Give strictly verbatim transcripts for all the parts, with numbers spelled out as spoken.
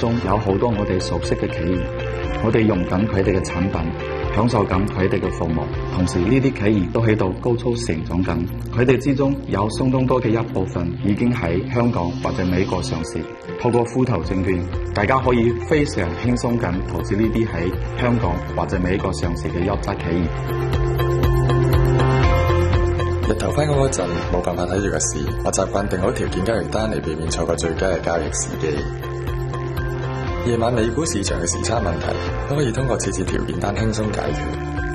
中有好多我哋熟悉嘅企業，我哋用緊佢哋嘅產品，享受緊佢哋嘅服務，同時呢啲企業都喺度高速成長緊，佢哋之中有相當多嘅一部分已經喺香港或者美國上市。透過富途證券，大家可以非常輕鬆咁投資呢啲喺香港或者美國上市嘅優質企業。 日頭返工嗰陣冇辦法睇住個市，我習慣定好條件交易單嚟避免錯過最佳嘅交易時機。夜晚美股市場嘅時差問題都可以通過設置條件單輕鬆解決。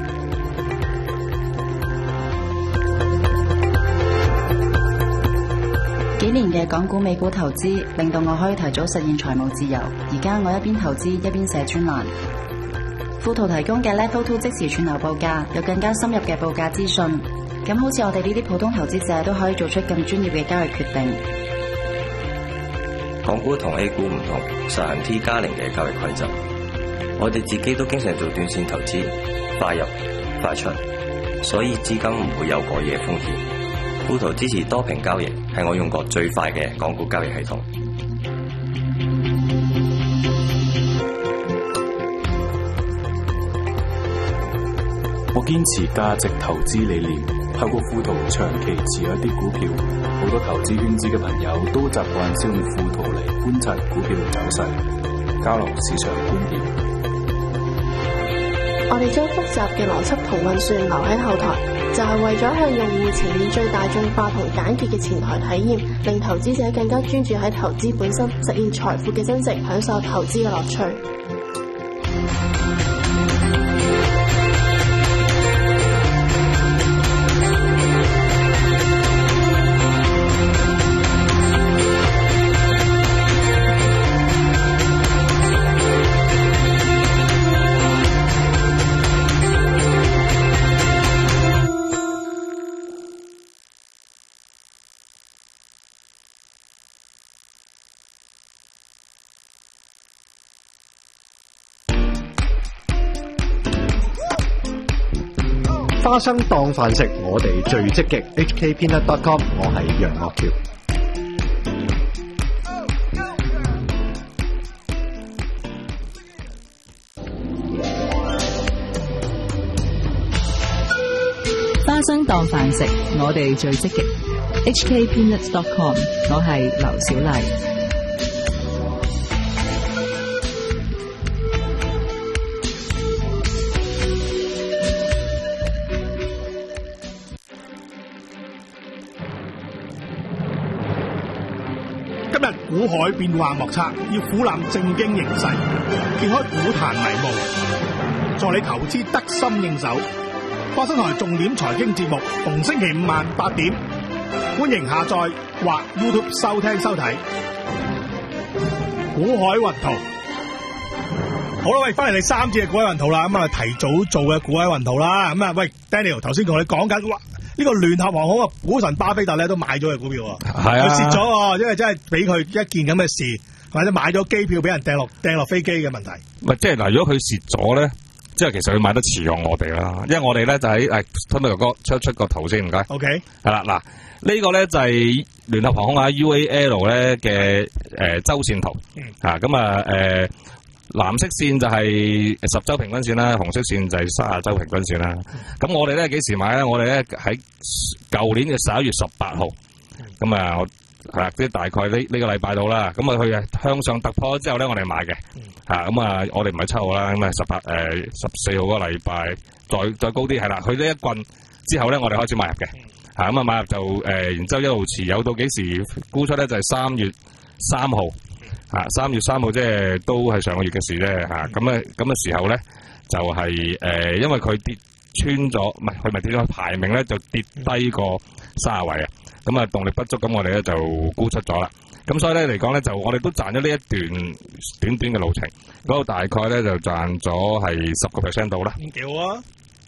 幾年嘅港股美股投資令到我可以提早實現財務自由。而家我一邊投資一邊寫專欄。富途提供嘅 Level Two 即時串流報價，有更加深入嘅報價資訊。咁好似我哋呢啲普通投資者都可以做出更專業嘅交易決定。 港股同 A 股唔同，實行 T 加零嘅交易規則。我哋自己都經常做短線投資，快入快出，所以資金唔會有過夜風險。富途支持多屏交易，係我用過最快嘅港股交易系統。 我堅持價值投資理念，透過富途長期持有一啲股票。好多投資圈子嘅朋友都習慣使用富途嚟觀察股票走勢，交流市場觀點。 我哋將複雜嘅邏輯同運算留喺後台，就係為咗向用戶呈現最大眾化同簡潔嘅前台體驗，令投資者更加專注喺投資本身，實現財富嘅增值，享受投資嘅樂趣。 花生當飯食，我哋最積極。H K Peanut dot com， 我係楊岳橋。 花生當飯食，我哋最積極。H K Peanut dot com， 我係劉小麗。 今日股海變幻莫測，要俯瞰正經形勢，揭開股壇迷霧，助你投資得心應手。花生台重點財經節目，逢星期五晚八點，歡迎下載或 YouTube 收聽收睇。股海雲圖，好啦，喂，翻嚟第三節嘅股海雲圖啦，咁啊提早做嘅股海雲圖啦，咁啊，喂 Daniel， 頭先同你講緊，哇！呢、這個聯合航空啊，股神巴菲特咧都買咗嘅股票喎，係啊，佢蝕咗，因為真係俾佢一件咁嘅事，或者買咗機票俾人掟落掟落飛機嘅問題。唔係，即係嗱，如果佢蝕咗咧，即係其實佢買得遲過我哋啦，因為我哋咧就喺誒吞到哥出出個圖先，唔該。OK，係啦，嗱，呢個咧就係聯合航空啊 U A L 咧嘅誒周線圖，嚇咁啊誒。藍色線就係十周平均線啦，紅色線就係三十周平均線啦。咁我哋咧幾時買咧？我哋咧喺舊年嘅十一月十八號，咁啊係啦，即係大概呢呢個禮拜到啦。咁啊佢向上突破之後咧，我哋買嘅嚇。咁啊我哋唔係七號啦，咁啊十八誒十四號嗰個禮拜再再高啲係啦。佢呢一棍之後咧，我哋開始買入嘅嚇。咁啊買入就誒，然之後一路持有到幾時沽出咧？就係三月三號。啊，三月三號即係都係上個月嘅事啫，吓咁咧咁嘅時候咧就係、是、誒、呃，因為佢跌穿咗，唔係佢咪跌咗排名咧就跌低過卅位啊，咁啊動力不足，咁我哋咧就沽出咗啦。咁所以咧嚟講咧就我哋都賺咗呢一段短短嘅路程，嗰度大概咧就賺咗係十個 percent 到啦。幾好啊！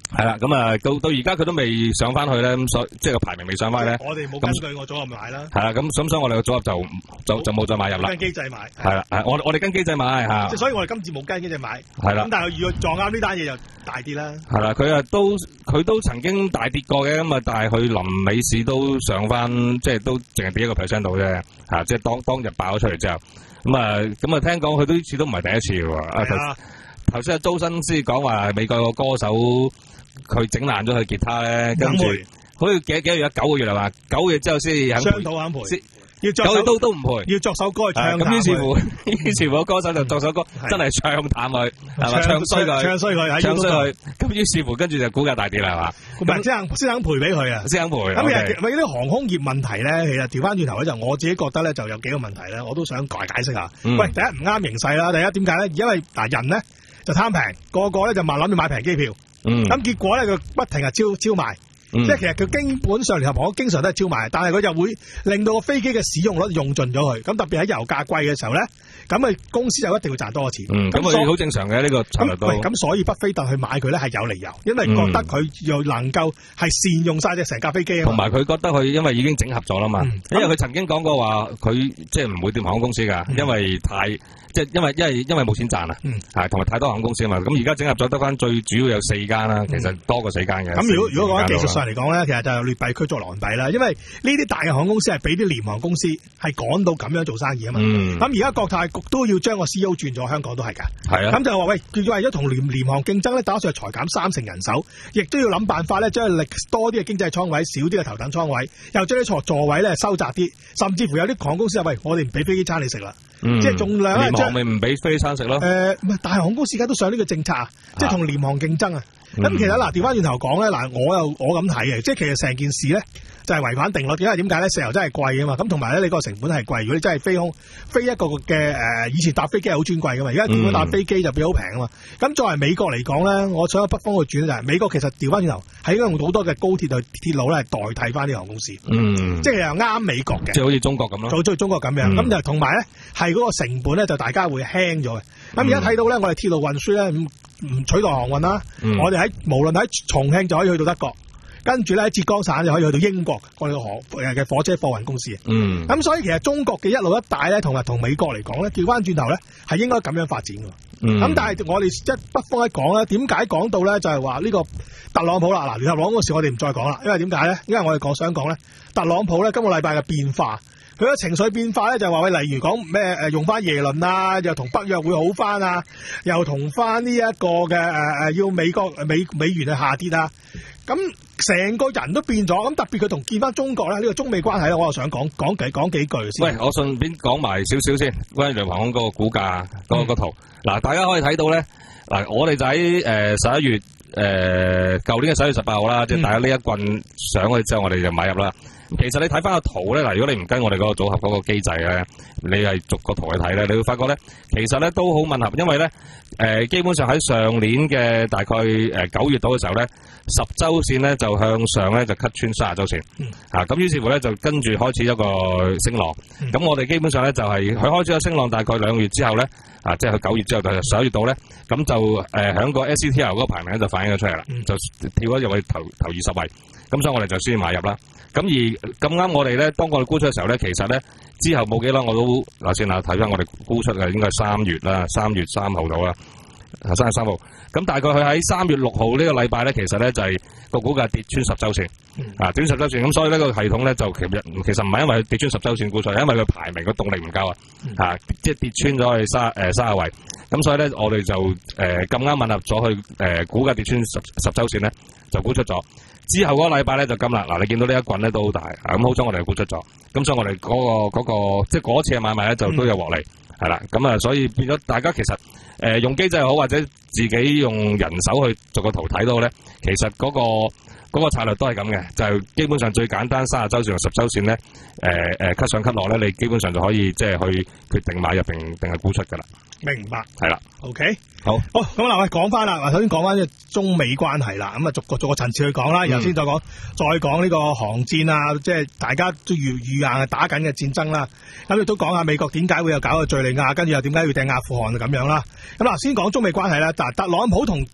係啦，咁啊到到而家佢都未上翻去咧，咁所即係個排名未上翻去咧。 我哋冇根據我組合買啦。 係啦，咁咁所以我哋個組合就就就冇再買入啦。 跟機制買。 係啦，係我我哋跟機制買嚇。 即係所以我哋今次冇跟機制買。 係啦。 咁但係如果撞啱呢單嘢就大啲啦。 係啦，佢啊都佢都曾經大跌過嘅，咁啊但係佢臨尾市都上翻，即係都淨係跌一個 percent 到啫。嚇，即係當當日爆咗出嚟之後，咁啊咁啊聽講佢都呢次都唔係第一次喎。係啊。頭先阿周生先講話美國個歌手佢整爛咗佢吉他咧，跟住好似幾幾個月啊，九個月係嘛？九個月之後先肯商討肯賠， 要作首都都唔賠， 要作首歌去唱。 咁於是乎，於是乎個歌手就作首歌，真係唱淡佢，係嘛？唱衰佢， 唱衰佢， 唱衰佢。咁於是乎，跟住就股價大跌啦，係嘛？ 唔係先肯先肯賠俾佢啊， 先肯賠。 咁其實咪啲航空業問題咧，其實調翻轉頭咧，就我自己覺得咧，就有幾個問題咧，我都想解解釋下。喂，第一唔啱形勢啦，第一點解咧？因為嗱人咧。就貪平，個個咧就話諗住買平機票，咁、嗯、結果咧佢不停係超超賣，嗯、即係其實佢基本上聯合航空經常都係超賣，但係佢就會令到個飛機嘅使用率用盡咗佢，咁特別喺油價貴嘅時候咧，咁佢公司就一定會賺多錢。 咁佢好正常嘅呢、呢個策略都。 咁所以巴菲特去買佢咧係有理由，因為覺得佢又能夠係善用晒隻成架飛機啊。 同埋佢覺得佢因為已經整合咗啦嘛，嗯、因為佢曾經講過話佢即係唔會掂航空公司㗎，嗯、因為太。即係因為因為因為冇錢賺啊，係同埋太多航空公司啊嘛，咁而家整合咗得翻最主要有四間啦，其實多過四間嘅。咁、嗯、如果如果講技術上嚟講咧，其實就劣幣驅逐良幣啦，因為呢啲大嘅航空公司係俾啲廉航公司係趕到咁樣做生意啊嘛。咁而家國泰局都要將個 C E O 轉咗，香港都係㗎。係啊。咁就話喂，叫咗為咗同廉廉航競爭咧，打算裁減三成人手，亦都要諗辦法咧，將力多啲嘅經濟艙位，少啲嘅頭等艙位，又將啲座座位咧收窄啲，甚至乎有啲航空公司話喂，我哋唔俾飛機餐你食啦。嗯、即係盡量咧， 廉航咪唔俾飛機餐食咯。誒、 呃，唔係大航空公司而家都上呢個政策啊，即係同廉航競爭啊。咁、嗯、其實嗱，調翻轉頭講咧，嗱，我又我咁睇嘅，即係其實成件事咧就係、是、違反定律。因為點解咧？石油真係貴啊嘛，咁同埋咧你個成本係貴。如果你真係飛空飛一個嘅誒、呃，以前搭飛機係好尊貴噶嘛，而家點樣搭飛機就變好平啊嘛。咁、嗯、作為美國嚟講咧，我想喺北方去轉咧就係美國其實調翻轉頭係應該用好多嘅高鐵同鐵路咧係代替翻啲航空公司，嗯，即係又啱美國嘅， 即係好似中國咁咯， 就好似中國咁樣。咁、嗯、就同埋咧係嗰個成本咧就大家會輕咗嘅。咁而家睇到咧，我哋鐵路運輸咧唔唔取代航運啦，嗯、我哋喺無論喺重慶就可以去到德國，跟住咧喺浙江省就可以去到英國，我哋嘅航嘅火車貨運公司。嗯，咁所以其實中國嘅一路一帶咧，同埋同美國嚟講咧，調翻轉頭咧係應該咁樣發展嘅。咁、嗯、但係我哋一北方一講咧，點解講到咧就係話呢個特朗普啦？嗱，聯合朗嗰時我哋唔再講啦，因為點解咧？因為我哋講想講咧，特朗普咧今個禮拜嘅變化。佢嘅情緒變化咧，就係話喂，例如講咩誒用翻耶倫啊，又同北約會好翻啊，又同翻呢一個嘅誒誒要美國美美元去下跌啊，咁成個人都變咗。咁特別佢同見翻中國咧，呢、這個中美關係咧，我又想講講幾講幾句先。喂， 我順便講埋少少先，關於聯航空嗰個股價嗰、嗯、個圖。嗱，大家可以睇到咧，嗱，我哋就喺誒十一月誒舊年嘅十一月十八號啦，即係大家呢一棍上去之後，我哋就買入啦。其實你睇翻個圖咧，嗱，如果你唔跟我哋嗰個組合嗰個機制咧，你係逐個圖去睇咧，你會發覺咧，其實咧都好吻合，因為咧，誒、呃，基本上喺上年嘅大概誒九月度嘅時候咧，十周線咧就向上咧就 cut 穿三十周線，嗯、啊，咁於是乎咧就跟住開始一個升浪，咁、嗯、我哋基本上咧就係、是、佢開始咗升浪，大概兩個月之後咧，啊，即係佢九月之後就十一月度咧，咁就誒響、呃、個 S C T L 嗰個排名咧就反映咗出嚟啦，嗯、就跳咗入去頭頭二十位，咁所以我哋就先買入啦。咁而咁啱我哋咧，當我哋沽出嘅時候咧，其實咧之後冇幾耐我都嗱先啦，睇翻我哋沽出嘅應該係三月啦，三月三號到啦，三月三號。咁大概佢喺三月六號呢個禮拜咧，其實咧就係、是、個股價跌穿十周線，嗯、啊跌穿十周線。咁所以呢個系統咧就其實其實唔係因為佢跌穿十周線沽出，係因為佢排名個動力唔夠啊，啊即係跌穿咗去三誒三十位。咁所以咧我哋就誒咁啱吻合咗去誒股價跌穿十十周線咧，就沽出咗。之後嗰個禮拜咧就金啦，嗱你見到呢一棍咧都好大，咁好彩我哋沽出咗，咁所以我哋嗰、嗰個嗰、嗰個即係嗰次嘅買賣咧就都有獲利，係啦、嗯，咁啊所以變咗大家其實誒、呃、用機制好或者自己用人手去做個圖睇到咧，其實嗰、嗰個嗰、嗰個策略都係咁嘅，就係、基本上最簡單三十周線同十周線咧，誒誒 cut 上 cut 落咧，你基本上就可以即係去決定買入定定係沽出噶啦。 明白， 係啦 ，OK， 好， 好咁嗱，喂，講翻啦，嗱，首先講翻呢個中美關係啦，咁啊，逐個逐個層次去講啦，然後先再講，再講呢個航戰啊，即係大家都預預硬係打緊嘅戰爭啦，咁亦都講下美國點解會有搞個敘利亞，跟住又點解要掟阿富汗咁樣啦，咁嗱，先講中美關係啦，嗱，特朗普同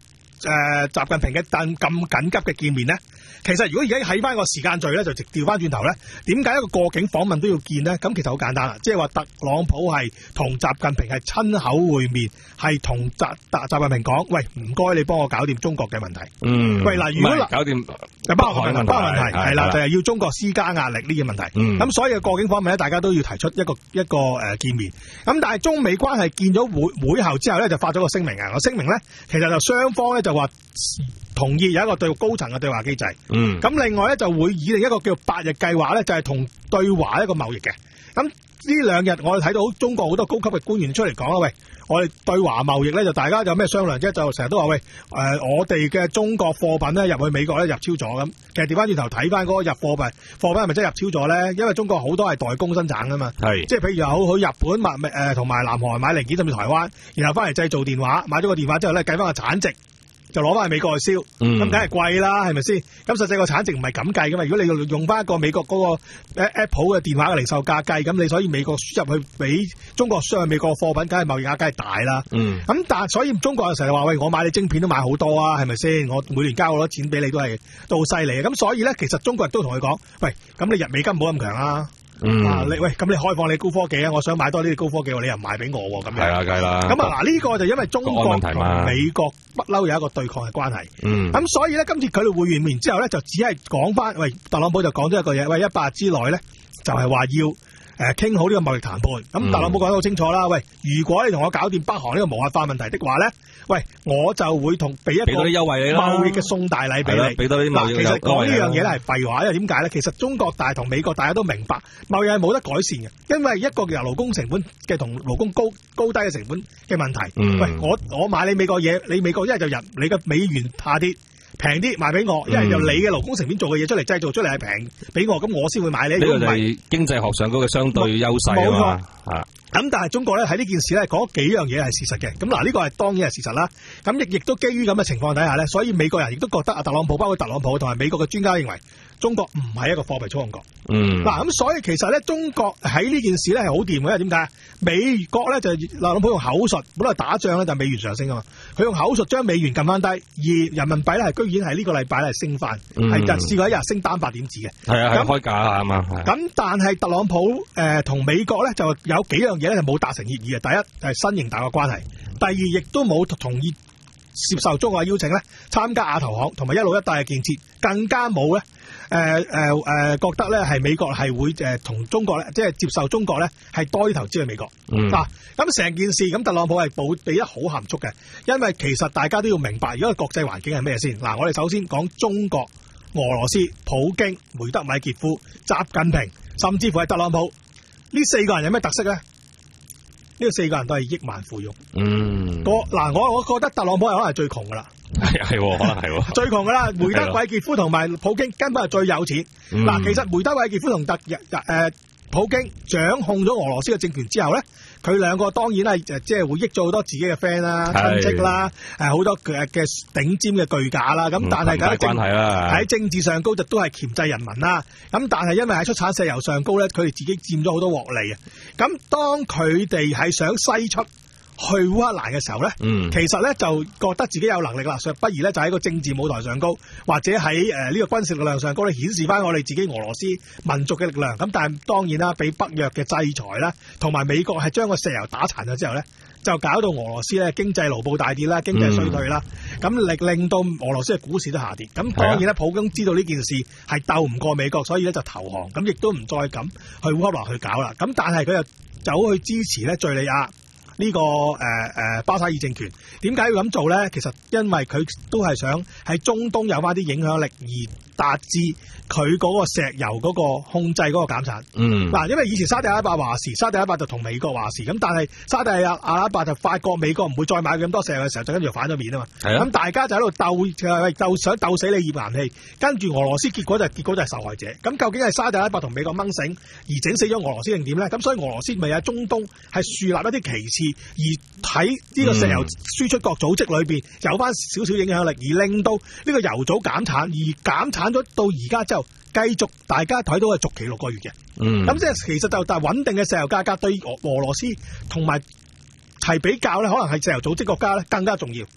誒習近平嘅咁咁緊急嘅見面咧？其實如果而家喺翻個時間序咧，就直調翻轉頭咧，點解一個過境訪問都要見咧？咁其實好簡單啦，即係話特朗普係同習近平係親口會面，係同習習習近平講：喂，唔該你幫我搞掂中國嘅問題。 嗯， 喂嗱，如果搞掂就包含問題，包含問題係啦，就係要中國施加壓力呢啲問題。咁、嗯、所以過境訪問咧，大家都要提出一個一個誒、呃、見面。咁但係中美關係見咗會會後之後咧，就發咗個聲明啊！個聲明咧，其實就雙方咧就話同意有一個對高層嘅對話機制。嗯，咁另外咧就會擬定一個叫八日計劃咧，就係、是、同對華一個貿易嘅。咁呢兩日我哋睇到中國好多高級嘅官員出嚟講啦，喂，我哋對華貿易咧就大家有咩商量啫？就成日都話喂，誒、呃、我哋嘅中國貨品咧入去美國咧入超咗咁。其實調翻轉頭睇翻嗰個入貨品，貨品係咪真係入超咗咧？因為中國好多係代工生產噶嘛，係即係譬如好好日本買誒同埋南韓買零件，甚至台灣，然後翻嚟製造電話，買咗個電話之後咧計翻個產值。就攞翻去美國去燒，咁梗係貴啦，係咪先？咁實際個產值唔係咁計噶嘛。如果你用用翻一個美國嗰個 Apple 嘅電話嘅零售價計，咁你所以美國輸入去俾中國輸去美國嘅貨品，梗係貿易額梗係大啦。咁、嗯、但係所以中國有時候話喂，我買你晶片都買好多啊，係咪先？我每年交好多錢俾你都係都好犀利。咁所以咧，其實中國人都同佢講，喂，咁你日美金唔好咁強啊。嗯，啊、你喂，咁你開放你高科技啊！我想買多呢啲高科技，你又唔賣俾我喎，咁樣係啦，梗係啦。咁啊，嗱，呢個就因為中國同美國不嬲有一個對抗嘅關係。嗯，咁所以咧，今次佢哋會完面之後咧，就只係講翻，喂，特朗普就講咗一個嘢，喂，一百日之內咧，就係、是、話要誒傾、呃、好呢個貿易談判。咁特朗普講得好清楚啦，喂，如果你同我搞掂北韓呢個無核化問題的話咧，喂，我就會同俾一個優惠你啦，貿易嘅送大禮俾你，俾多啲貿易。其實講呢樣嘢咧係廢話，因為點解咧？其實中國大同美國大家都明白，貿易係冇得改善嘅，因為一個由勞工成本嘅同勞工高高低嘅成本嘅問題。嗯、喂，我我買你美國嘢，你美國一係就人你嘅美元下跌平啲賣俾我，一係就你嘅勞工成本做嘅嘢出嚟製造出嚟係平俾我，咁我先會買你。呢、這個就係經濟學上嗰個相對優勢啊嘛。咁但係中國咧喺呢件事咧講幾樣嘢係事實嘅，咁嗱呢個係當然係事實啦。咁亦亦都基於咁嘅情況底下咧，所以美國人亦都覺得阿特朗普，包括特朗普同埋美國嘅專家認為中國唔係一個貨幣操控國。嗯，嗱咁所以其實咧中國喺呢件事咧係好掂嘅，因為點解？美國咧就特朗普用口述，本來打仗咧就美元上升啊嘛，佢用口述將美元撳翻低，而人民幣咧係居然係呢個禮拜咧係升翻，係日試過一日升單八點子嘅。係啊，係開價啊嘛。咁但係特朗普誒同、呃、美國咧就有幾樣嘢咧就冇達成協議嘅。第一係新型大國關係，第二亦都冇同意接受中國嘅邀請咧參加亞投行同埋一路一帶嘅建設，更加冇咧。誒誒誒，覺得咧係美國係會誒同、呃、中國咧，即係接受中國咧係多啲投資去美國。嗯。嗱、啊，咁成件事咁，特朗普係保俾得好含蓄嘅，因為其實大家都要明白，而家個國際環境係咩先？嗱、啊，我哋首先講中國、俄羅斯、普京、梅德米傑夫、習近平，甚至乎係特朗普呢四個人有咩特色咧？呢個四個人都係億萬富翁。嗯。個嗱，我我覺得特朗普係可能係最窮噶啦。係係，可能係最窮噶啦。梅德韋傑夫同埋普京根本係最有錢。嗱、嗯，其實梅德韋傑夫同特誒普京掌控咗俄羅斯嘅政權之後咧，佢兩個當然係誒即係會益咗好多自己嘅 friend 啦、親戚啦，誒好多嘅嘅頂尖嘅巨價啦。咁、嗯、但係喺政喺政治上高就都係鉗制人民啦。咁但係因為喺出產石油上高咧，佢哋自己佔咗好多獲利啊。咁當佢哋係想西出去烏克蘭嘅時候咧、嗯，其實咧就覺得自己有能力啦，不如咧就喺個政治舞台上高，或者喺誒呢個軍事力量上高咧，顯示翻我哋自己俄羅斯民族嘅力量。咁但係當然啦，俾北約嘅制裁啦，同埋美國係將個石油打殘咗之後咧，就搞到俄羅斯咧經濟盧布大跌啦，經濟衰退啦，咁、嗯、令令到俄羅斯嘅股市都下跌。咁當然咧，普京知道呢件事係鬥唔過美國，所以咧就投降，咁亦都唔再咁去烏克蘭去搞啦。咁但係佢又走去支持咧敘利亞。呢、這個誒誒、呃、巴沙爾政權點解要咁做咧？其實因為佢都係想喺中東有翻啲影響力，而達至佢嗰個石油嗰個控制嗰個減產。嗯，嗱，因為以前沙地阿拉伯話事，沙地阿拉伯就同美國話事，咁但係沙地阿拉伯就發覺美國唔會再買咁多石油嘅時候，就跟住反咗面啊嘛。係啊，咁大家就喺度鬥鬥想鬥死你頁岩氣，跟住俄羅斯結果就結果就係受害者。咁究竟係沙地阿拉伯同美國掹繩而整死咗俄羅斯定點咧？咁所以俄羅斯咪喺中東係樹立一啲旗幟，而喺呢個石油輸出國組織裏邊有翻少少影響力，而令到呢個油組減產，而減產咗到而家之後，繼續大家睇到係續期六個月嘅。嗯，咁即係其實就但係穩定嘅石油價格對俄俄羅斯同埋係比較咧，可能係石油組織國家咧更加重要。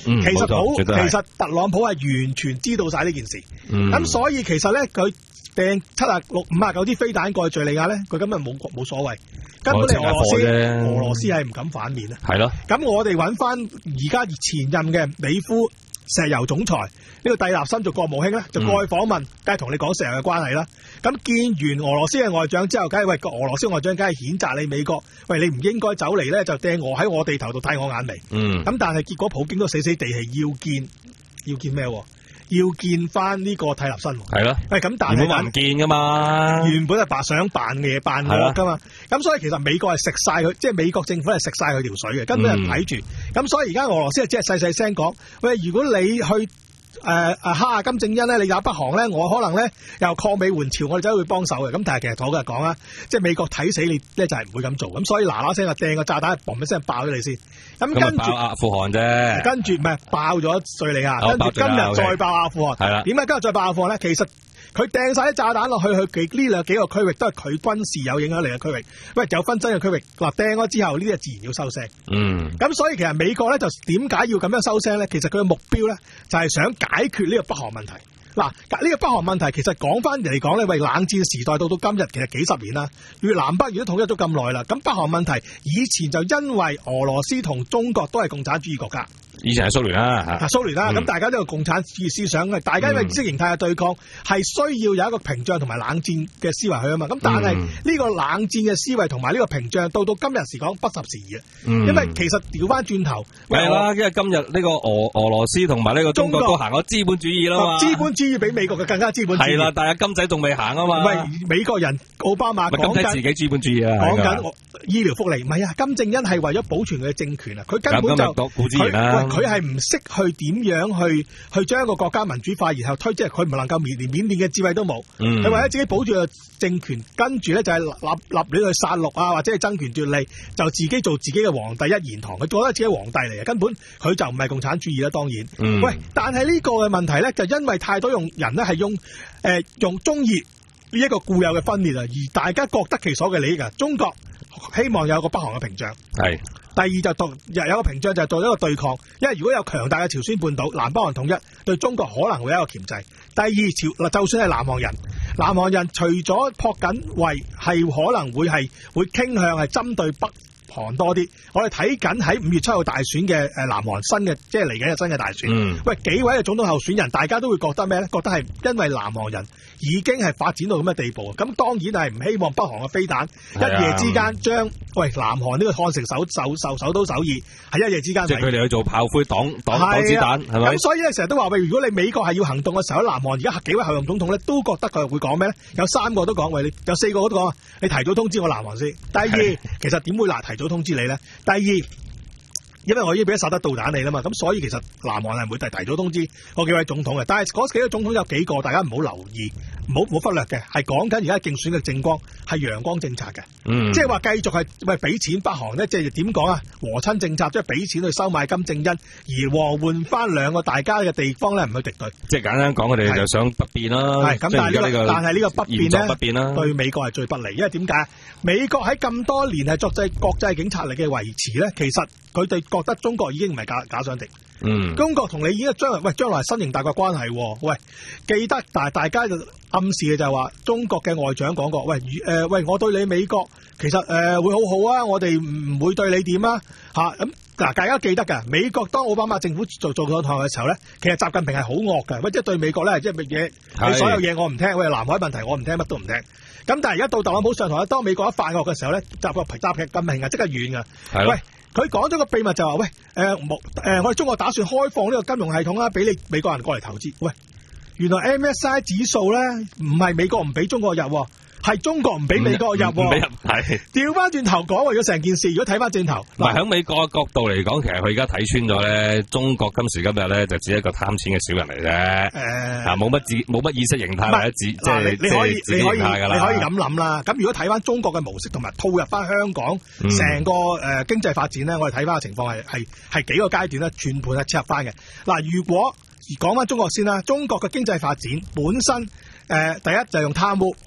嗯、 其實普其實特朗普係完全知道晒呢件事，咁、嗯、所以其實咧佢掟七啊六五啊九支飛彈過去敘利亞咧，佢根本冇冇所謂。根本你俄羅斯，俄羅斯係唔敢反面啊！ 係咯。 咁我哋揾翻而家前任嘅美孚石油總裁呢、呢個蒂勒森做國務卿咧，就過去訪問，梗係同你講石油嘅關係啦。咁見完俄羅斯嘅外長之後，梗係喂俄羅斯外長梗係譴責你美國，喂你唔應該走嚟咧，就掟我喺我地頭度睇我眼眉。嗯。咁但係結果普京都死死地係要見，要見咩？要見翻呢個蒂勒森。係咯。喂咁但係原本唔見噶嘛， 原本係扮想扮嘢扮惡噶嘛。咁所以其實美國係食晒佢，即係美國政府係食晒佢條水嘅，根本係睇住。咁、嗯、所以而家俄羅斯係只係細細聲講，喂，如果你去誒誒蝦下金正恩咧，你打北韓咧，我可能咧又抗美援朝，我哋就會幫手嘅。咁但係其實我今日講啦，即係美國睇死你咧就係唔會咁做。咁所以嗱嗱聲就掟個炸彈，嘣一聲爆咗你先。咁跟住阿富汗啫， 跟住唔係爆咗敘利亞，跟住今日再爆阿富汗。係啦，點解今日再爆阿富汗咧？其實佢掟晒啲炸彈落去，去呢兩幾個區域都係佢軍事有影響力嘅區域。喂，有紛爭嘅區域，嗱掟咗之後，呢啲自然要收聲。嗯。咁所以其實美國咧就點解要咁樣收聲咧？其實佢嘅目標咧就係想解決呢個北韓問題。嗱，呢個北韓問題其實講翻嚟講咧，喂，冷戰時代到到今日其實幾十年啦，越南北越都統一咗咁耐啦。咁北韓問題以前就因為俄羅斯同中國都係共產主義國家。 以前係蘇聯啦， 嚇，蘇聯啦，咁、嗯、大家都有共產主義思想嘅，大家因為意識形態嘅對抗係需要有一個屏障同埋冷戰嘅思維去啊嘛，咁但係呢個冷戰嘅思維同埋呢個屏障到到今日時講不合時宜啊、嗯，因為其實調翻轉頭係啦，因為今日呢個俄俄羅斯同埋呢個中國都行咗資本主義啦嘛， 資本主義比美國嘅更加資本主義係啦，但係金仔仲未行啊嘛， 唔係美國人奧巴馬講緊自己資本主義啊， 講緊醫療福利，唔係啊，金正恩係為咗保存佢嘅政權啊，佢根本就佢佢係唔識去點樣去去將一個國家民主化，然後推，即係佢唔能夠連緬甸嘅智慧都冇，佢、嗯、為咗自己保住個政權，跟住咧就係立立亂去殺戮啊，或者係爭權奪利，就自己做自己嘅皇帝一言堂，佢做得自己皇帝嚟嘅，根本佢就唔係共產主義啦，當然。嗯、喂，但係呢個嘅問題咧，就因為太多用人咧係用誒、呃、用中意呢一個固有嘅分裂啊，而大家各得其所嘅利益啊，中國希望有個北韓嘅屏障。係。第二就獨有有個屏障就係做一個對抗，因為如果有強大嘅朝鮮半島南北韓統一，對中國可能會有一個鉗制。第二朝嗱，就算係南韓人，南韓人除咗朴槿惠係可能會係會傾向係針對北韓多啲，我哋睇緊喺五月七號大選嘅誒南韓新嘅即係嚟緊嘅新嘅大選。嗯、喂，幾位嘅總統候選人，大家都會覺得咩咧？覺得係因為南韓人已經係發展到咁嘅地步，咁當然係唔希望北韓嘅飛彈一夜之間將喂南韓呢個漢城首首首首都首爾係一夜之間，即係佢哋去做炮灰擋擋擋子彈，係咪？咁所以咧成日都話喂，如果你美國係要行動嘅時候，喺南韓而家幾位候任總統咧都覺得佢會講咩咧？有三個都講喂，你有四個都講，你提早通知我南韓先。第二，其實點會嗱提早通知你咧？第二，因為我已經俾咗薩德導彈你啦嘛，咁所以其實南韓係會提提早通知嗰幾位總統嘅。但係嗰幾個總統有幾個大家唔好留意，唔好唔好忽略嘅，係講緊而家競選嘅政綱係陽光政策嘅，嗯，即係話繼續係喂俾錢北韓咧，即係點講啊？和親政策，即係俾錢去收買金正恩，而和換翻兩個大家嘅地方咧，唔去敵對。即係簡單講，佢哋就想不變啦。係咁，但係呢個但係呢個不變咧，不變啦，對美國係最不利，因為點解？美國喺咁多年係作際國際警察力嘅維持咧，其實佢哋覺得中國已經唔係假假想敵。嗯，中國同你已經將來喂將來新型大國關係，喂記得，但係大家就暗示嘅就係話，中國嘅外長講過，喂誒、呃、喂我對你美國其實誒、呃、會好好啊，我哋唔會對你點啊嚇咁嗱，大家記得㗎，美國當奧巴馬政府做做咗台嘅時候咧，其實習近平係好惡㗎，喂即係對美國咧即係乜嘢，你所有嘢我唔聽，喂南海問題我唔聽，乜都唔聽。咁但係而家到特朗普上台咧，當美國一發惡嘅時候咧，習習習近平係即刻軟㗎。喂，佢講咗個秘密就話，喂，誒、呃，誒、呃，我哋中國打算開放呢個金融系統啦，俾你美國人過嚟投資。喂，原來 M S I 指數咧唔係美國唔俾中國入，係中國唔俾美國入。唔俾入係。調翻轉頭講，為咗成件事，如果睇翻轉頭，唔係喺美國嘅角度嚟講，其實佢而家睇穿咗咧，中國今時今日咧就只係一個貪錢嘅小人嚟啫。誒、呃，啊，冇乜自冇乜意識形態或者自即係你可以你可以你可以咁諗啦。咁如果睇翻中國嘅模式同埋套入翻香港成、嗯、個誒、呃、經濟發展咧，我哋睇翻嘅情況係係係幾個階段咧，全盤係切入翻嘅。嗱，如果講翻中國先啦，中國嘅經濟發展本身誒、呃、第一就係用貪污。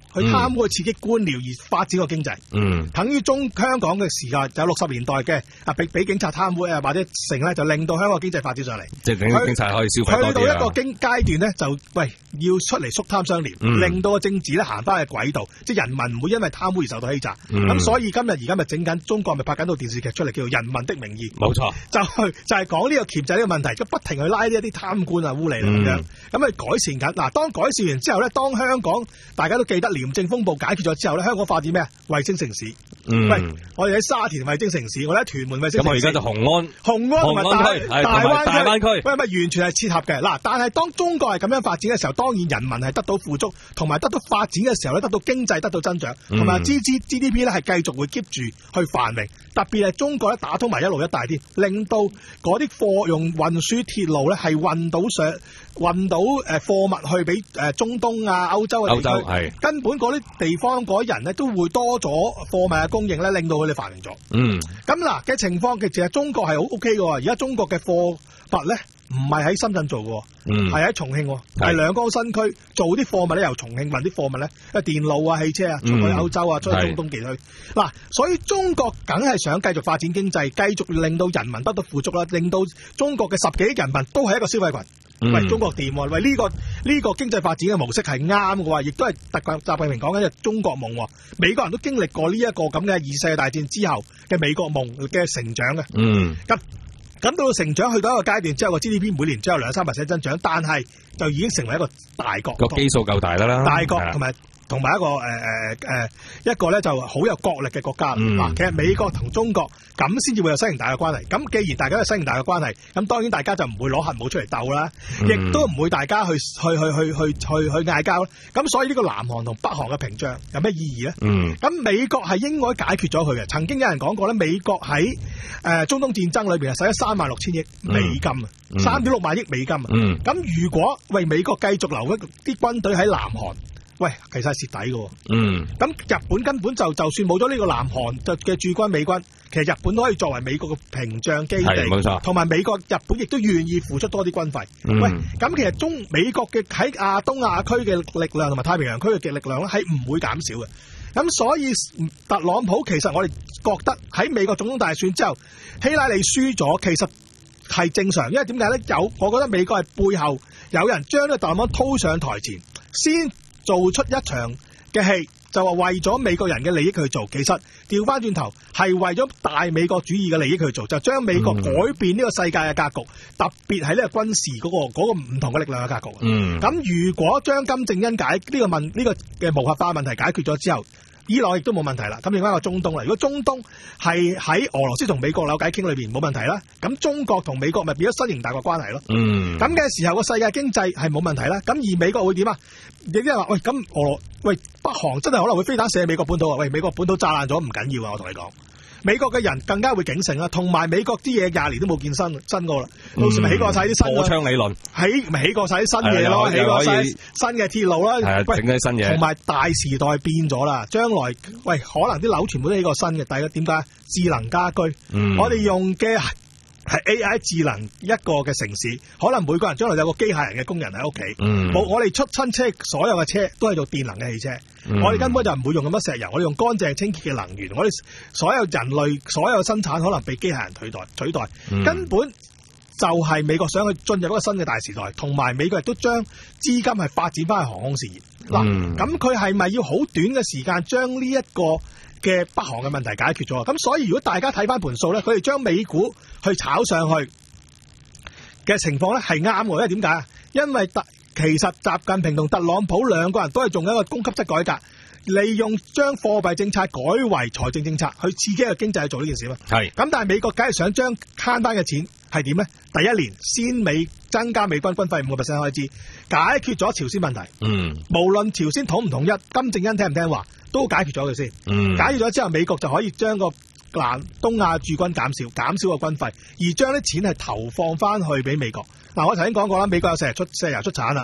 去貪污去刺激官僚而發展個經濟。 嗯， 等於中香港嘅時間有六十年代嘅啊，俾俾警察貪污啊或者成咧，就令到香港經濟發展上嚟。 即係令警察可以消費多啲啊。 去到一個經階段咧，就喂要出嚟肅貪相連， 嗯、 令到個政治咧行翻去軌道，即係人民唔會因為貪污而受到欺詐。咁、嗯、所以今日而家咪整緊中國咪拍緊套電視劇出嚟，叫做《人民的名義》。 冇錯， 就係就係講呢個鉗制呢個問題，就不停去拉呢一啲貪官啊、污吏咁樣，咁咪、嗯、改善緊。嗱，當改善完之後咧，當香港大家都記得廉政風暴解決咗之後咧，香港發展咩啊？衛星城市。嗯、喂，我哋喺沙田衛星城市，我哋喺屯門衛星城市。咁我而家就紅安、 紅安同埋大大灣區， 大灣區喂，咪完全係切合嘅。嗱，但係當中國係咁樣發展嘅時候，當然人民係得到富足，同埋得到發展嘅時候咧，得到經濟得到增長，同埋 G G G D P 咧係繼續會 keep 住去繁榮。特別係中國咧打通埋一路一帶添，令到嗰啲貨用運輸鐵路咧係運到上運到誒貨物去俾誒中東啊、歐洲嘅地區，歐洲係根本嗰啲地方嗰啲人咧都會多咗貨物嘅供應咧，令到佢哋繁榮咗。嗯，咁嗱嘅情況其實中國係好 OK 嘅喎，而家中國嘅貨物咧唔係喺深圳做嘅，嗯，係喺重慶，係兩江新區做啲貨物咧，由重慶運啲貨物咧，誒電路啊、汽車啊，出去歐洲啊，出去中東地區。嗱，所以中國梗係想繼續發展經濟，繼續令到人民得到富足啦，令到中國嘅十幾億人民都係一個消費群。嗯、喂，中國掂喎，喂呢、呢個呢、呢個經濟發展嘅模式係啱嘅喎，亦都係特習近平講緊嘅中國夢。美國人都經歷過呢一個咁嘅二世界大戰之後嘅美國夢嘅成長嘅。嗯，咁咁到成長去到一個階段之後，個 G D P 每年只有兩三 percent 增長，但係就已經成為一個大國， 個基數夠大啦， 大國同埋。同埋一個誒誒誒一個咧就好有國力嘅國家。嗱、嗯，其實美國同中國咁先至會有新型大嘅關係。咁既然大家有新型大嘅關係，咁當然大家就唔會攞核武出嚟鬥啦，亦、嗯、都唔會大家去去去去去去去嗌交。咁所以呢個南韓同北韓嘅屏障有咩意義咧？咁、嗯、美國係應該解決咗佢嘅。曾經有人講過咧，美國喺誒、呃、中東戰爭裏邊係使咗三萬六千億美金啊，三點六萬億美金啊。咁、嗯、如果為美國繼續留一啲軍隊喺南韓，喂，其實係蝕底嘅。嗯，咁日本根本就就算冇咗呢個南韓嘅駐軍美軍，其實日本都可以作為美國嘅屏障基地，冇錯。同埋美國、日本亦都願意付出多啲軍費。嗯、喂，咁其實中美國嘅喺亞東亞區嘅力量同埋太平洋區嘅力量咧，係唔會減少嘅。咁所以特朗普其實我哋覺得喺美國總統大選之後，希拉里輸咗，其實係正常，因為點解咧？有我覺得美國係背後有人將呢個特朗普拖上台前，先做出一場嘅戲，就話為咗美國人嘅利益去做，其實調翻轉頭係為咗大美國主義嘅利益去做，就將美國改變呢個世界嘅格局，特別係呢個軍事嗰、嗰個、嗰個唔同嘅力量嘅格局。嗯，咁如果將金正恩解呢、呢個問呢、呢個嘅無核化問題解決咗之後，伊朗亦都冇問題啦。咁另外一個中東啦，如果中東係喺俄羅斯同美國扭計傾裏邊冇問題啦，咁中國同美國咪變咗新型大國關係咯。嗯，咁嘅時候個世界經濟係冇問題啦。咁而美國會點啊？有啲人話喂，咁俄喂北韓真係可能會飛彈射美國本土啊！喂，美國本土炸爛咗唔緊要啊！我同你講，美國嘅人更加會警醒啦。同埋美國啲嘢廿年都冇見新新過啦，到時咪起過晒啲新破窗理論， 起咪起過晒啲新嘢咯，起過晒新嘅鐵路啦， 整啲新嘢。同埋大時代變咗啦，將來喂可能啲樓全部都起過新嘅，第一點解？智能家居，嗯、我哋用嘅係 A I 智能一個嘅城市，可能每個人將來有個機械人嘅工人喺屋企。嗯，冇我哋出親車，所有嘅車都係做電能嘅汽車。嗯、我哋根本就唔會用咁多石油，我哋用乾淨清潔嘅能源。我哋所有人類所有生產可能被機械人取代取代，嗯、根本就係美國想去進入一個新嘅大時代，同埋美國亦都將資金係發展翻去航空事業。嗱，咁佢係咪要好短嘅時間將呢一個嘅北韓嘅問題解決咗？咁所以如果大家睇翻盤數咧，佢哋將美股去炒上去嘅情況咧係啱嘅，因為點解啊？因為特其實習近平同特朗普兩個人都係做緊一個供給側改革，利用將貨幣政策改為財政政策去刺激個經濟去做呢件事嘛。係咁，但係美國梗係想將慳翻嘅錢係點咧？第一年先美增加美軍軍費五個 percent 開支，解決咗朝鮮問題。嗯，無論朝鮮統唔統一，金正恩聽唔聽話，都解決咗佢先。嗯，解決咗之後，美國就可以將個南東亞駐軍減少，減少個軍費，而將啲錢係投放翻去俾美國。嗱、啊，我頭先講過啦，美國有石油出石油出產啦，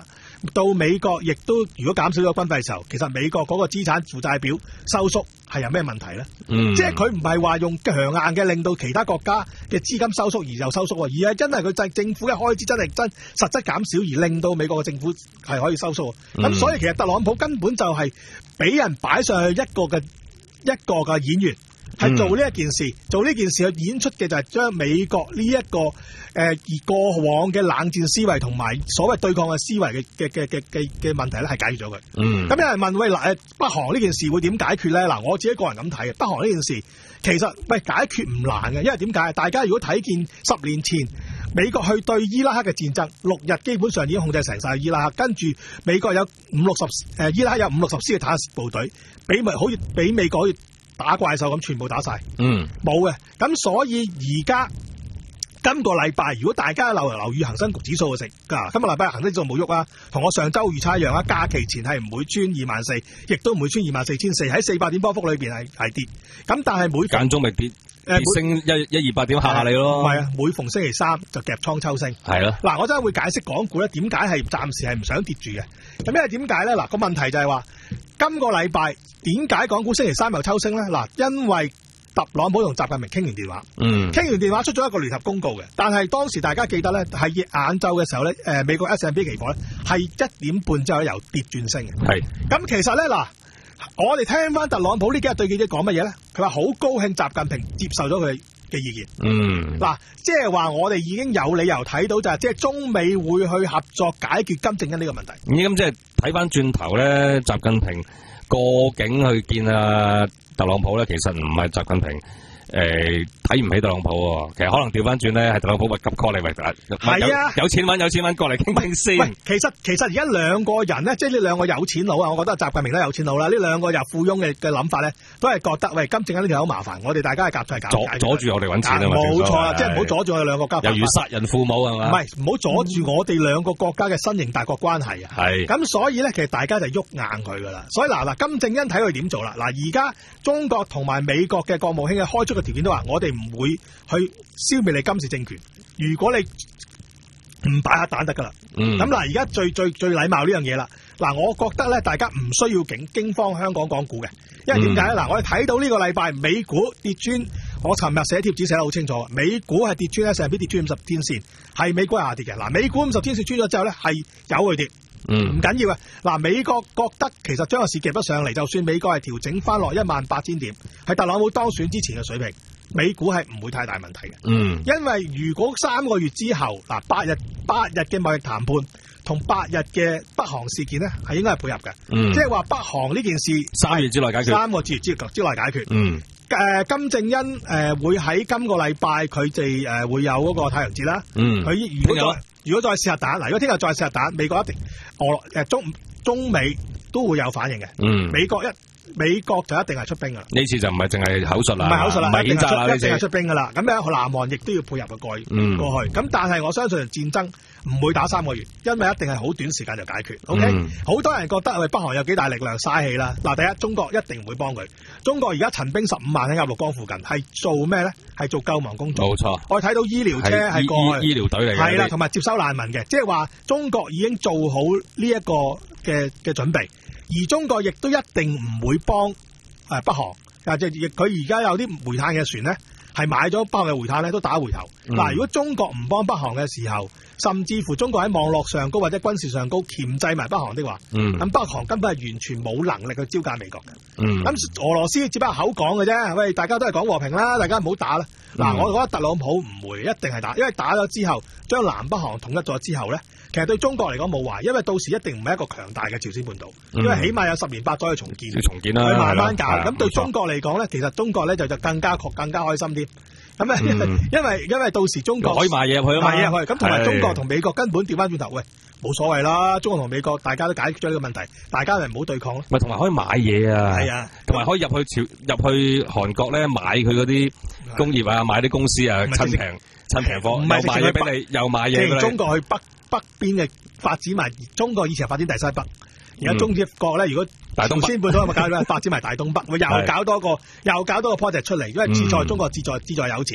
到美國亦都如果減少咗軍費嘅時候，其實美國嗰個資產負債表收縮係有咩問題咧？嗯、即係佢唔係話用強硬嘅令到其他國家嘅資金收縮而又收縮，而係真係佢政政府嘅開支真係真實質減少而令到美國嘅政府係可以收縮。咁、嗯、所以其實特朗普根本就係俾人擺上去一個嘅一個嘅演員。係做呢一件事，嗯、做呢件事去演出嘅就係將美國呢、這、一個誒而、呃、過往嘅冷戰思維同埋所謂對抗嘅思維嘅嘅嘅嘅嘅嘅問題咧，係解決咗佢。嗯，咁有人問喂嗱誒北韓呢件事會點解決咧？嗱，我自己個人咁睇嘅，北韓呢件事其實喂解決唔難嘅，因為點解？大家如果睇見十年前美國去對伊拉克嘅戰爭，六日基本上已經控制成晒伊拉克，跟住美國有五六十誒伊拉克有五六十師嘅坦克部隊，俾咪好似俾美國好似打怪獸咁全部打晒，嗯，冇嘅。咁所以而家今個禮拜，如果大家留留意恒生局指數嘅食，啊，今個禮拜恒生指數冇喐啊，同我上周預測一樣啊，假期前係唔會穿二萬四，亦都唔會穿二萬四千四，喺四百點波幅裏邊係係跌。咁但係每間中咪跌，跌升一一二百點嚇下你咯。唔係啊，每逢星期三就夾倉抽升。 係咯。 嗱，我真係會解釋港股咧點解係暫時係唔想跌住嘅。咁因為點解咧？嗱，個問題就係話今個禮拜。點解港股星期三又抽升咧？嗱，因為特朗普同習近平傾完電話，嗯，傾完電話出咗一個聯合公告嘅。但係當時大家記得咧，係晏晝嘅時候咧，誒美國 S and P 期貨咧係一點半之後由跌轉升嘅。係。咁其實咧嗱，我哋聽翻特朗普呢幾日對記者講乜嘢咧？佢話好高興習近平接受咗佢嘅意見。嗯。嗱，即係話我哋已經有理由睇到就係，即係中美會去合作解決金正恩呢個問題。 咁即係睇翻轉頭咧，習近平過境去見啊特朗普咧，其實唔係習近平誒睇唔起特朗普喎，其實可能調翻轉咧係特朗普咪急 call 你咪係啊，有錢揾有錢揾過嚟傾傾先。喂， 其實其實而家兩個人咧，即係呢兩個有錢佬啊，我覺得習近平都有錢佬啦。呢兩個又富翁嘅嘅諗法咧，都係覺得喂金正恩呢條好麻煩，我哋大家係夾在搞阻阻住我哋揾錢啊嘛。 冇錯啦，即係唔好阻住我哋兩個國家。 猶如殺人父母係嘛？ 唔係，唔好阻住我哋兩個國家嘅新型大國關係啊。係。咁所以咧，其實大家就喐硬佢噶啦。所以嗱嗱，金正恩睇佢點做啦。嗱，而家中國同埋美國嘅國務卿嘅開出嘅條件都話，我哋唔會去消滅你金氏政權，如果你唔擺核彈得噶啦。咁嗱、嗯，而家最最最禮貌呢樣嘢啦。嗱，我覺得咧，大家唔需要驚驚慌香港港股嘅，因為點解咧？嗱、嗯，我哋睇到呢個禮拜美股跌穿，我尋日寫貼紙寫得好清楚，美股係跌穿咧，成日跌穿五十天線，係美股係下跌嘅。嗱，美股五十天線穿咗之後咧，係有佢跌，唔緊要啊。嗱，美國覺得其實將個市夾得上嚟，就算美國係調整翻落一萬八千點，係特朗普當選之前嘅水平。美股係唔會太大問題嘅，嗯，因為如果三個月之後嗱八日八日嘅貿易談判同八日嘅北韓事件咧，係應該係配合嘅，嗯，即係話北韓呢件事三月之內解決， 三個月之之內解決，嗯，誒、呃、金正恩誒、呃、會喺今個禮拜佢哋誒會有嗰個太陽節啦，嗯，佢如果再如果再試核彈嗱，如果聽日再試核彈，美國一定俄誒中中美都會有反應嘅，嗯，美國一。美國就一定係出兵噶啦， 呢次就唔係淨係口述啦， 唔係口述啦， 唔係演習啦， 一定係出兵噶啦。咁樣南韓亦都要配合嘅過嗯過去。咁但係我相信戰爭唔會打三個月，因為一定係好短時間就解決。OK，好、嗯、多人覺得喂北韓有幾大力量嘥氣啦。嗱，第一中國一定唔會幫佢。中國而家陳兵十五萬喺鴨綠江附近，係做咩咧？係做救亡工作。冇錯，我睇到醫療車係過去， 醫療隊嚟嘅， 係啦，同埋接收難民嘅，即係話中國已經做好呢一個嘅嘅準備，而中國亦都一定唔會幫。誒，北韓啊，即係佢而家有啲煤炭嘅船咧，係買咗北韓嘅煤炭咧，都打回頭。嗱、嗯，如果中國唔幫北韓嘅時候，甚至乎中國喺網絡上高或者軍事上高鉗制埋北韓的話，咁、嗯、北韓根本係完全冇能力去招架美國嘅。咁、嗯、俄羅斯只不過口講嘅啫，喂，大家都係講和平啦，大家唔好打啦。嗱、嗯，我覺得特朗普唔會，一定係打，因為打咗之後，將南北韓統一咗之後咧。其實對中國嚟講冇壞，因為到時一定唔係一個強大嘅朝鮮半島，嗯、因為起碼有十年八載去重建， 重建啦， 去慢慢搞。咁對中國嚟講咧，其實中國咧就就更加更加開心啲。咁啊、嗯，因為因為到時中國可以賣嘢入去啊嘛， 賣嘢入去。咁同埋中國同美國根本調翻轉頭，喂，冇所謂啦。中國同美國大家都解決咗呢個問題，大家咪唔好對抗咯。 咪同埋可以買嘢啊，係啊，同埋可以入去朝入去韓國咧買佢嗰啲工業啊，買啲公司啊，趁平趁平貨，唔係賣嘢俾你，又買嘢俾你。 中國去北北邊嘅發展埋，中國以前發展第西北，而家中國咧，如果朝鮮半島咪搞到發展埋大東北，又搞多個又搞多個 project 出嚟，因為志在中國志在志在有錢。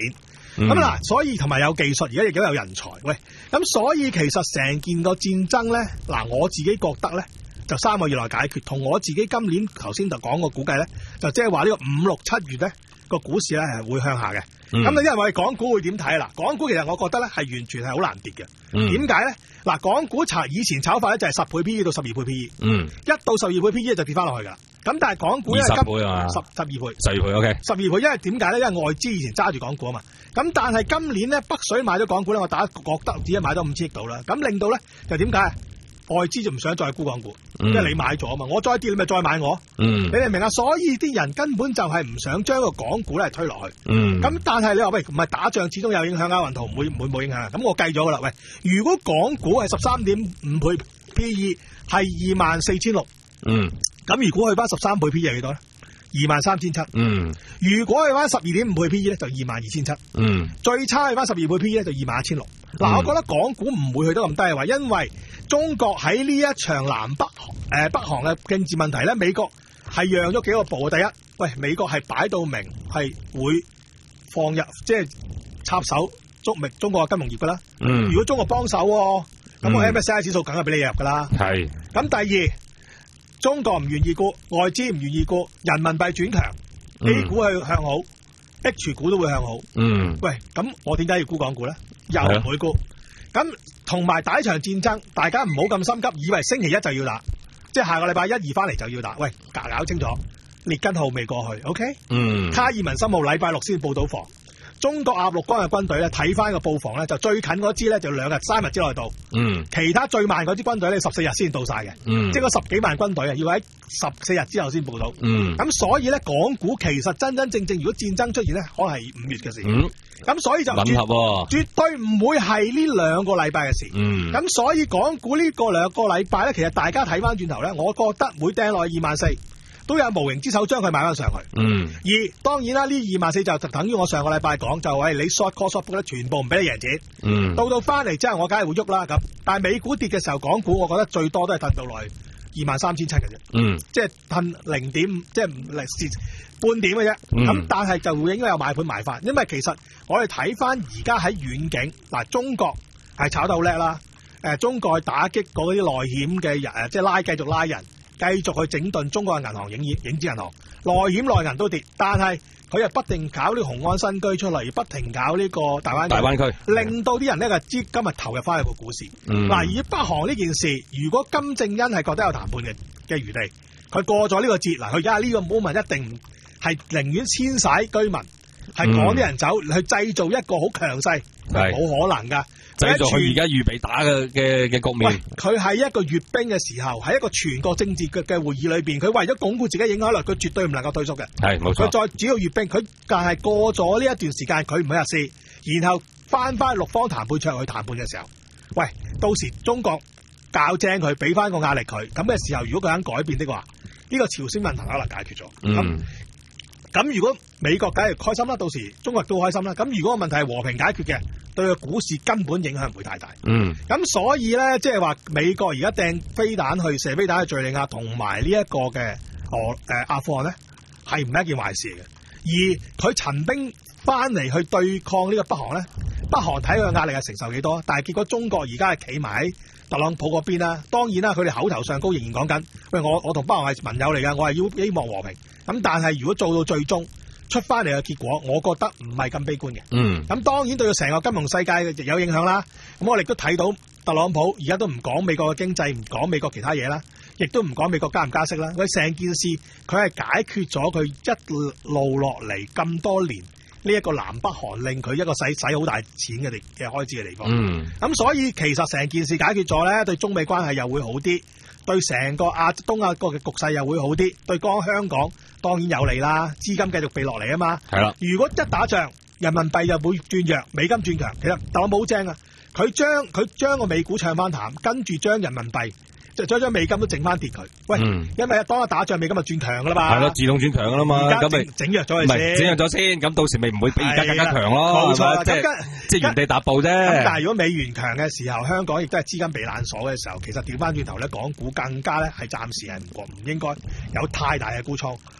咁嗱、嗯，所以同埋有技術，而家亦都有人才。喂，咁所以其實成件個戰爭咧，嗱我自己覺得咧，就三個月內解決。同我自己今年頭先就講個估計咧，就即係話呢個五六七月咧個股市咧係會向下嘅。咁你因為我哋港股會點睇啊？嗱，港股其實我覺得咧係完全係好難跌嘅。點解咧？嗱，港股炒以前炒法咧就係十倍 P E 到十二倍 P E， 嗯，一到十二倍 P E 就跌翻落去噶啦。咁但係港股咧十倍啊， 十十二倍， 十二倍 OK， 十二倍，因為點解咧？因為外資以前揸住港股啊嘛。咁但係今年咧北水買咗港股咧，我大家覺得只係買咗五千億度啦。咁令到咧就點解？外資就唔想再沽港股，嗯、因為你買咗啊嘛，我再跌你咪再買我，嗯、你明唔明啊？所以啲人根本就係唔想將個港股咧推落去。咁、嗯、但係你話喂，唔係打仗始終有影響啊，運圖唔會唔會冇影響。咁我計咗噶啦，喂，如果港股係十三點五倍 P E， 係二萬四千六，咁如果去翻十三倍 P E 係幾多咧？二萬三千七。如果去翻十二點五倍 P E 咧，就二萬二千七。最差去翻十二倍 P E 咧，就二萬一千六。嗱，我覺得港股唔會去得咁低嘅話，因為中國喺呢一場南北誒、呃、北韓嘅政治問題咧，美國係讓咗幾個步。第一，喂，美國係擺到明係會放入即係插手中明中國嘅金融業噶啦。嗯、如果中國幫手，咁個 M S C I 指數梗係俾你入噶啦。係。咁第二，中國唔願意沽，外資唔願意沽，人民幣轉強、嗯、，A 股係向好 ，H 股都會向好。嗯。喂，咁我點解要沽港股咧？又唔會沽。咁同埋打一場戰爭，大家唔好咁心急，以為星期一就要打，即係下個禮拜一二翻嚟就要打。喂，搞搞清楚，列根號未過去 ，OK？ 嗯。卡爾文森號禮拜六先報到防。中國鴨綠江嘅軍隊咧，睇翻個布防咧，就最近嗰支咧就兩日三日之內到。嗯。其他最慢嗰支軍隊咧，十四日先到晒嘅。嗯。即係嗰十幾萬軍隊啊，要喺十四日之後先報到。嗯。咁所以咧，港股其實真真正正如果戰爭出現咧，可能係五月嘅事。嗯。咁所以就絕，絕對唔會係呢兩個禮拜嘅事。嗯。咁所以港股呢個兩個禮拜咧，其實大家睇翻轉頭咧，我覺得會掟落去二萬四，都有無形之手將佢買翻上去。嗯。而當然啦，呢二萬四就等於我上個禮拜講，就係你 short call short put 咧，全部唔俾你贏錢。嗯。到到翻嚟之後，我梗係會喐啦。咁，但係美股跌嘅時候，港股我覺得最多都係褪到落去二萬三千七嘅啫。嗯。即係褪零點，即係零蝕半點嘅啫。咁、嗯、但係就會應該有買盤買翻，因為其實我哋睇翻而家喺遠景嗱，中國係炒得好叻啦。誒，中國去打擊嗰啲內險嘅人，即係拉繼續拉人。繼續去整頓中國嘅銀行、影影子銀行、內險內銀都跌，但係佢又不停搞呢個雄安新居出嚟，不停搞呢個大灣區，大灣區令到啲人呢個資金啊投入翻去個股市。嗱、嗯，而北韓呢件事，如果金正恩係覺得有談判嘅嘅餘地，佢過咗呢個節，嗱，佢而家呢個 moment 一定係寧願遷徙居民，係趕啲人走，嗯、去製造一個好強勢，係冇可能噶。製造佢而家預備打嘅嘅嘅局面。佢喺一個閱兵嘅時候，喺一個全國政治嘅嘅會議裏邊，佢為咗鞏固自己影響力，佢絕對唔能夠退縮嘅。係冇錯。佢再只要閱兵，佢但係過咗呢一段時間，佢唔會入市，然後翻翻六方談判桌去談判嘅時候，喂，到時中國教正佢，俾翻個壓力佢，咁嘅時候，如果佢肯改變的話，呢、這個朝鮮問題可能解決咗。嗯。咁如果美國梗係開心啦，到時中國都開心啦。咁如果個問題係和平解決嘅，對個股市根本影響唔會太大。嗯。咁所以咧，即係話美國而家掟飛彈去射飛彈去敍利亞同埋呢一個嘅俄誒阿富汗咧，係唔係一件壞事嘅。而佢陳兵翻嚟去對抗呢個北韓咧，北韓睇佢嘅壓力係承受幾多？但係結果中國而家係企埋喺特朗普嗰邊啦。當然啦，佢哋口頭上高仍然講緊，喂，我我同北韓係盟友嚟㗎，我係要希望和平。咁但係如果做到最終出翻嚟嘅結果，我覺得唔係咁悲觀嘅。嗯。咁當然對成個金融世界亦有影響啦。咁我哋都睇到特朗普而家都唔講美國嘅經濟，唔講美國其他嘢啦，亦都唔講美國加唔加息啦。佢成件事佢係解決咗佢一路落嚟咁多年呢一個南北韓令佢一個使使好大錢嘅地嘅開支嘅地方。嗯。咁所以其實成件事解決咗咧，對中美關係又會好啲，對成個亞東亞國嘅局勢又會好啲，對講香港當然有利啦，資金繼續避落嚟啊嘛。係啦。如果一打仗，人民幣又會轉弱，美金轉強，其實特朗普好正啊！佢將佢將個美股唱翻淡，跟住將人民幣就將將美金都整翻跌佢。喂，嗯、因為當一打仗，美金就轉強噶啦嘛。係咯，自動轉強噶啦嘛。而家整整弱咗佢先，整弱咗先，咁到時咪唔會比而家更加強咯。冇錯，即係即係原地踏步啫。咁但係如果美元強嘅時候，香港亦都係資金避難所嘅時候，其實調翻轉頭咧，港股更加咧係暫時係唔唔應該有太大嘅沽倉。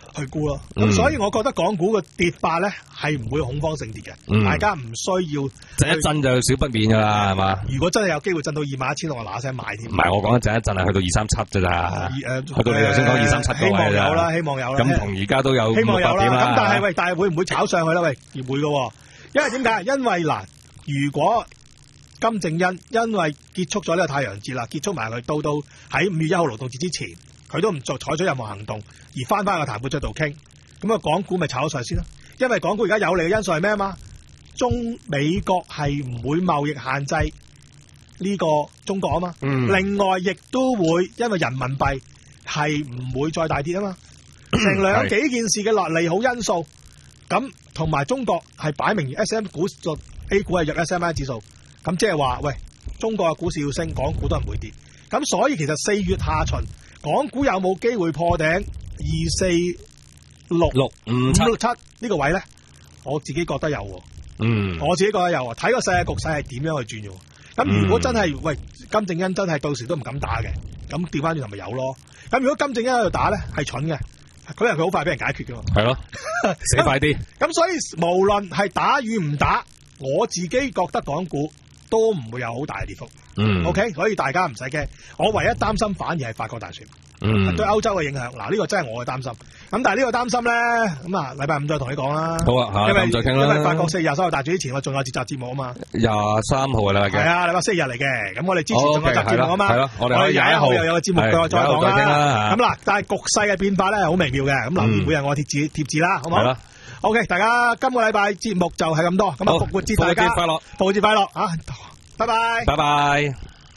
去估咯。咁、嗯、所以我覺得港股嘅跌法咧係唔會恐慌性跌嘅、嗯，大家唔需要震一震就少不免噶啦，係嘛？ 如果真係有機會震到二萬一千六，我嗱嗱聲買添。唔係我講震一震係去到二三七咋咋？誒，去到你頭先講二三七希望有啦，希望有啦。 咁同而家都有希望有啦。咁但係喂，但係會唔會炒上去咧？喂，會嘅，因為點解？因為嗱，如果金正恩因為結束咗呢個太陽節啦，結束埋佢，到到喺五月一號勞動節之前，佢都唔做採取任何行動，而翻翻個談判桌度傾，咁啊港股咪炒咗上先咯。因為港股而家有利嘅因素係咩啊嘛？中美國係唔會貿易限制呢個中國啊嘛、嗯，另外亦都會因為人民幣係唔會再大跌啊嘛，成兩幾件事嘅落利好因素，咁同埋中國係擺明 S M 股 A 股係弱 S M I 指數，咁即係話喂，中國嘅股市要升，港股都唔會跌，咁所以其實四月下旬港股有冇機會破頂二四六六五七六七呢個位咧？我自己覺得有喎，嗯，我自己覺得有喎，睇個世界局勢係點樣去轉嘅。咁如果真係、嗯、喂金正恩真係到時都唔敢打嘅，咁調翻轉頭咪有咯。咁如果金正恩喺度打咧，係蠢嘅，嗰日佢好快俾人解決嘅嘛。係咯， 死快啲。 咁所以無論係打與唔打，我自己覺得港股都唔會有好大嘅跌幅。嗯 ，OK， 所以大家唔使驚。我唯一擔心反而係法國大選。嗯，對歐洲嘅影響，嗱呢個真係我嘅擔心。咁但係呢個擔心咧，咁啊禮拜五再同你講啦。 好啊，吓咁再傾啦。 因為法國四月廿三號大選之前，我仲有節集節目啊嘛。 廿三號嘅啦，係啊，禮拜星期日嚟嘅。咁我哋之前仲有集節目啊嘛。 係咯，我哋廿一號又有個節目，再再講啦。咁嗱，但係局勢嘅變化咧係好微妙嘅。咁留意每日我貼字貼字啦，好唔好？係啦。OK，大家今個禮拜節目就係咁多。咁啊，復活節大家快樂， 復活節快樂啊！拜拜， 拜拜。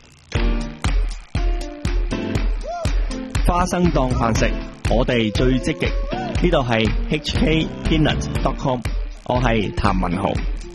花生當飯食，我哋最積極。呢度係 H K Peanut dot com， 我係譚文豪。